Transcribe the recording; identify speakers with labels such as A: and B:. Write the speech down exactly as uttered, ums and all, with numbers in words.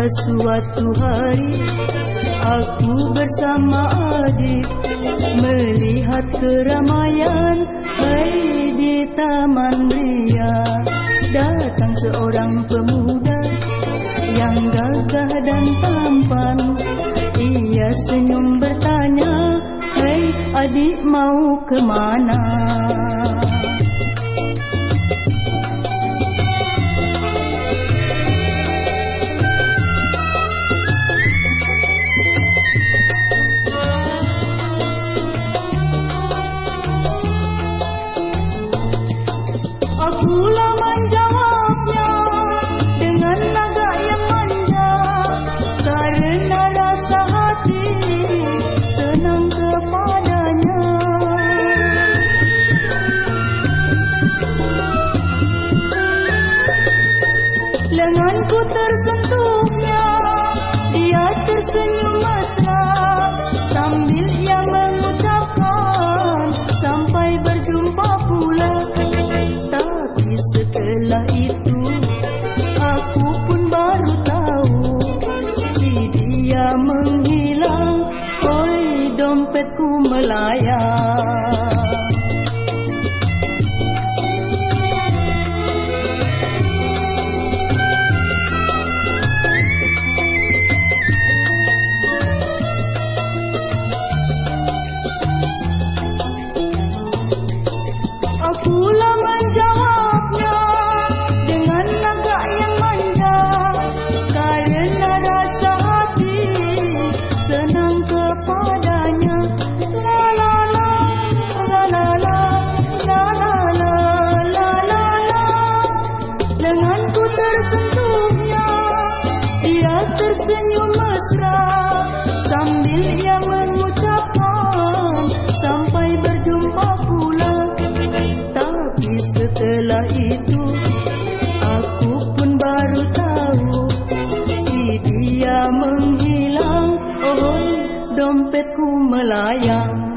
A: suatu hari aku bersama adik melihat keramaian, hai di Taman Ria. Datang seorang pemuda yang gagah dan tampan. Ia senyum bertanya, hai adik mau kemana? Akulah menjawabnya dengan laga yang manja, karena rasa hati senang kepadanya. Lenganku tersentuhnya, dia tersenyum mesra sambil ia mengucapkan sampai berjumpa pula. Setelah itu aku pun baru tahu si dia menghilang, oi dompetku melayang. Akulah menjawabnya dengan laga yang manja, karena rasa hati senang kepadanya. La la la la la la la la la la la la. Lenganku tersentuhnya, dia tersenyum mesra sambil ia mengucapkan sampai berjumpa pula. Setelah itu aku pun baru tahu si dia menghilang, oh dompetku melayang.